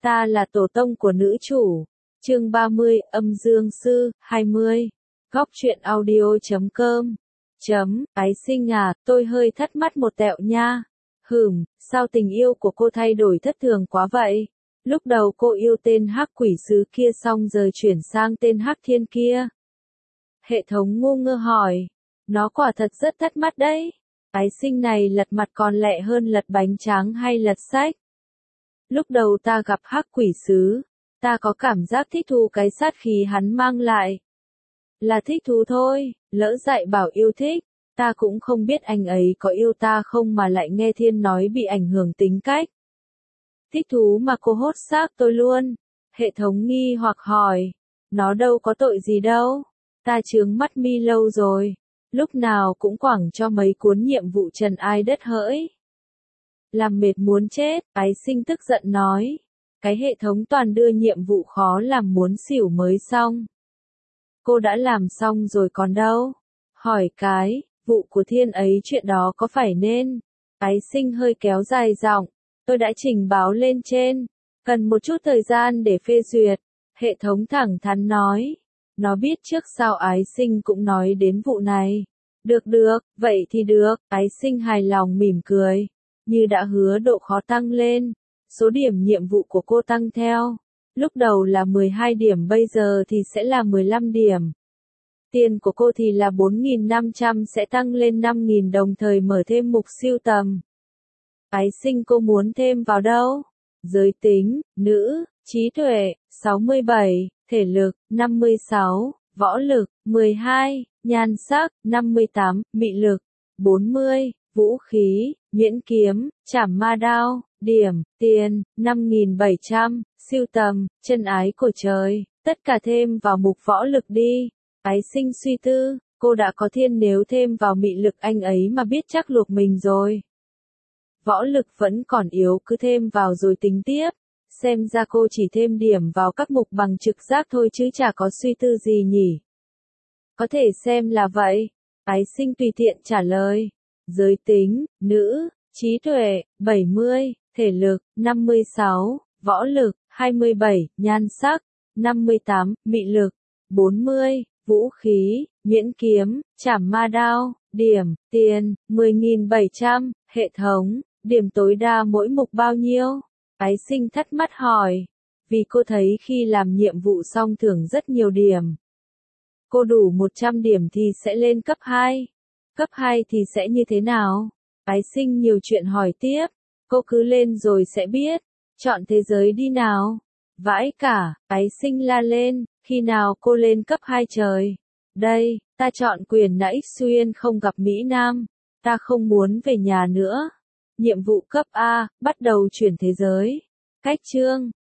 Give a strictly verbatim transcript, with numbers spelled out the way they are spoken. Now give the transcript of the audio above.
Ta là tổ tông của nữ chủ. Chương ba mươi, âm dương sư, hai mươi. Góc truyện audio chấm com. Chấm, ái sinh à, tôi hơi thắt mắt một tẹo nha. Hửm, sao tình yêu của cô thay đổi thất thường quá vậy? Lúc đầu cô yêu tên hắc quỷ sứ kia xong giờ chuyển sang tên hắc thiên kia. Hệ thống ngu ngơ hỏi. Nó quả thật rất thắt mắt đấy. Ái sinh này lật mặt còn lẹ hơn lật bánh tráng hay lật sách. Lúc đầu ta gặp hắc quỷ sứ, ta có cảm giác thích thú cái sát khí hắn mang lại. Là thích thú thôi, lỡ dạy bảo yêu thích, ta cũng không biết anh ấy có yêu ta không mà lại nghe thiên nói bị ảnh hưởng tính cách. Thích thú mà cô hốt xác tôi luôn. Hệ thống nghi hoặc hỏi, nó đâu có tội gì đâu, ta chướng mắt mi lâu rồi, lúc nào cũng quẳng cho mấy cuốn nhiệm vụ trần ai đất hỡi. Làm mệt muốn chết, ái sinh tức giận nói. Cái hệ thống toàn đưa nhiệm vụ khó làm muốn xỉu mới xong. Cô đã làm xong rồi còn đâu? Hỏi cái, vụ của thiên ấy chuyện đó có phải nên? Ái sinh hơi kéo dài giọng. Tôi đã trình báo lên trên. Cần một chút thời gian để phê duyệt. Hệ thống thẳng thắn nói. Nó biết trước sao ái sinh cũng nói đến vụ này. Được được, vậy thì được. Ái sinh hài lòng mỉm cười. Như đã hứa độ khó tăng lên, số điểm nhiệm vụ của cô tăng theo. Lúc đầu là mười hai điểm bây giờ thì sẽ là mười lăm điểm. Tiền của cô thì là bốn nghìn năm trăm sẽ tăng lên năm nghìn đồng thời mở thêm mục siêu tầm. Ái sinh cô muốn thêm vào đâu? Giới tính, nữ, trí tuệ, sáu mươi bảy, thể lực, năm mươi sáu, võ lực, mười hai, nhan sắc, năm mươi tám, mị lực, bốn mươi. Vũ khí, miễn kiếm, chảm ma đao, điểm, tiền, năm nghìn bảy trăm, siêu tầm, chân ái của trời, tất cả thêm vào mục võ lực đi. Ái sinh suy tư, cô đã có thiên nếu thêm vào mị lực anh ấy mà biết chắc luộc mình rồi. Võ lực vẫn còn yếu cứ thêm vào rồi tính tiếp, xem ra cô chỉ thêm điểm vào các mục bằng trực giác thôi chứ chả có suy tư gì nhỉ. Có thể xem là vậy, ái sinh tùy tiện trả lời. Giới tính, nữ, trí tuệ, bảy mươi, thể lực, năm mươi sáu, võ lực, hai mươi bảy, nhan sắc, năm mươi tám, mị lực, bốn mươi, vũ khí, miễn kiếm, chảm ma đao, điểm, tiền, mười nghìn bảy trăm, hệ thống, điểm tối đa mỗi mục bao nhiêu? Ái sinh thắt mắt hỏi, vì cô thấy khi làm nhiệm vụ xong thưởng rất nhiều điểm. Cô đủ một trăm điểm thì sẽ lên cấp hai. Cấp hai thì sẽ như thế nào? Ái sinh nhiều chuyện hỏi tiếp. Cô cứ lên rồi sẽ biết. Chọn thế giới đi nào. Vãi cả, ái sinh la lên. Khi nào cô lên cấp hai trời? Đây, ta chọn quyền nã X xuyên không gặp Mỹ Nam. Ta không muốn về nhà nữa. Nhiệm vụ cấp A, bắt đầu chuyển thế giới. Cách chương.